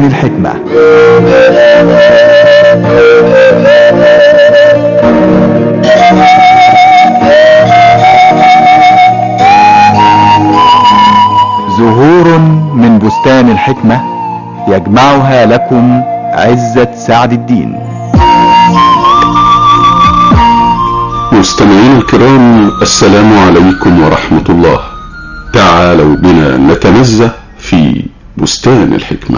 بستان الحكمة. زهور من بستان الحكمة يجمعها لكم عزة سعد الدين. مستمعين الكرام، السلام عليكم ورحمة الله. تعالوا بنا نتنزه في بستان الحكمة.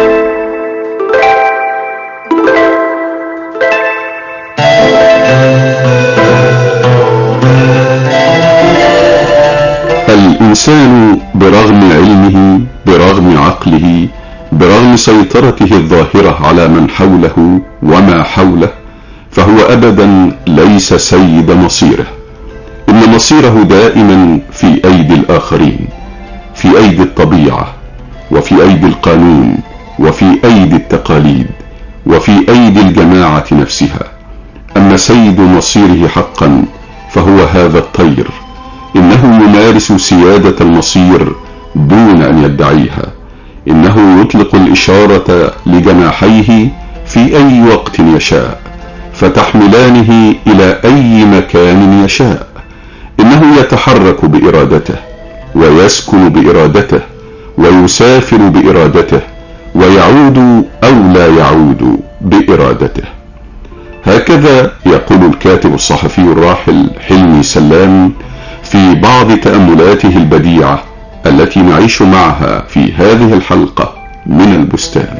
الإنسان برغم علمه، برغم عقله، برغم سيطرته الظاهرة على من حوله وما حوله، فهو أبدا ليس سيد مصيره. إن مصيره دائما في أيدي الآخرين، في أيدي الطبيعة، وفي أيدي القانون، وفي أيدي التقاليد، وفي أيدي الجماعة نفسها. أما سيد مصيره حقا فهو هذا الطير، إنه يمارس سيادة المصير دون أن يدعيها. إنه يطلق الإشارة لجناحيه في أي وقت يشاء، فتحملانه إلى أي مكان يشاء. إنه يتحرك بإرادته، ويسكن بإرادته، ويسافر بإرادته، ويعود أو لا يعود بإرادته. هكذا يقول الكاتب الصحفي الراحل حلمي سلام في بعض تأملاته البديعة التي نعيش معها في هذه الحلقة من البستان.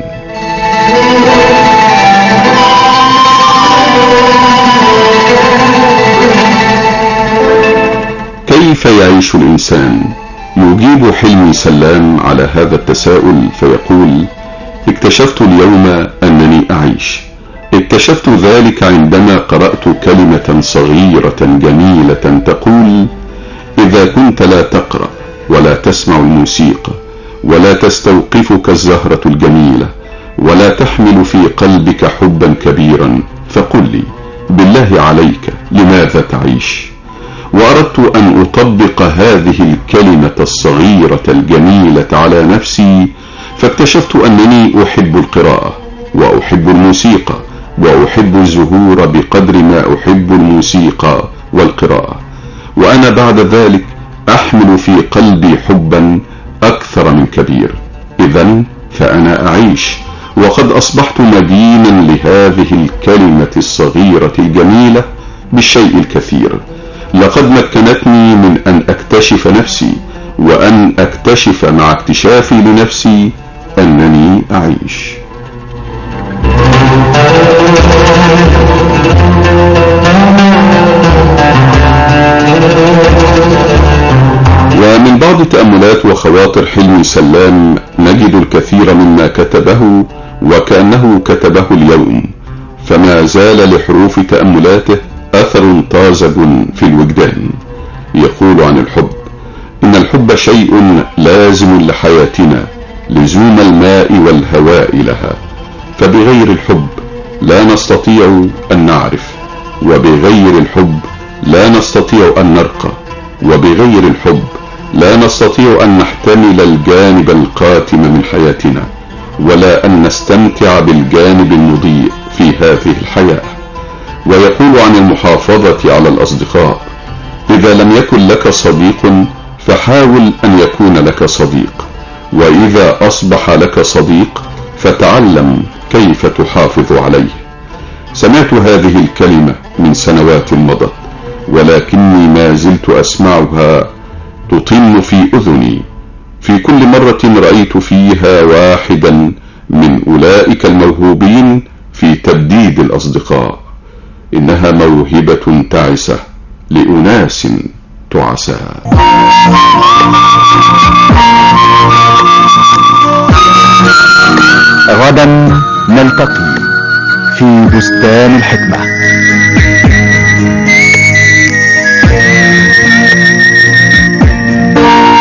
كيف يعيش الإنسان؟ يجيب حلمي سلام على هذا التساؤل فيقول: اكتشفت اليوم أنني أعيش. اكتشفت ذلك عندما قرأت كلمة صغيرة جميلة تقول: إذا كنت لا تقرأ ولا تسمع الموسيقى، ولا تستوقفك الزهرة الجميلة، ولا تحمل في قلبك حبا كبيرا، فقل لي بالله عليك لماذا تعيش؟ وأردت أن أطبق هذه الكلمة الصغيرة الجميلة على نفسي، فاكتشفت أنني أحب القراءة، وأحب الموسيقى، وأحب الزهور بقدر ما أحب الموسيقى والقراءة. وأنا بعد ذلك أحمل في قلبي حبا أكثر من كبير. إذن فأنا أعيش، وقد أصبحت مدينا لهذه الكلمة الصغيرة الجميلة بالشيء الكثير. لقد مكنتني من أن أكتشف نفسي، وأن أكتشف مع اكتشافي لنفسي أنني أعيش. ومن بعض تأملات وخواطر حلمي سلام نجد الكثير مما كتبه وكأنه كتبه اليوم، فما زال لحروف تأملاته أثر طازج في الوجدان. يقول عن الحب: إن الحب شيء لازم لحياتنا لزوم الماء والهواء لها، فبغير الحب لا نستطيع أن نعرف، وبغير الحب لا نستطيع أن نرقى، وبغير الحب لا نستطيع أن نحتمل الجانب القاتم من حياتنا، ولا أن نستمتع بالجانب المضيء في هذه الحياة. ويقول عن المحافظة على الأصدقاء: إذا لم يكن لك صديق فحاول أن يكون لك صديق، وإذا أصبح لك صديق فتعلم كيف تحافظ عليه. سمعت هذه الكلمة من سنوات مضت، ولكني ما زلت أسمعها تطن في أذني في كل مرة رأيت فيها واحدا من أولئك الموهوبين في تبديد الأصدقاء. إنها موهبة تعسة لأناس تعساء. غدا نلتقي في بستان الحكمة.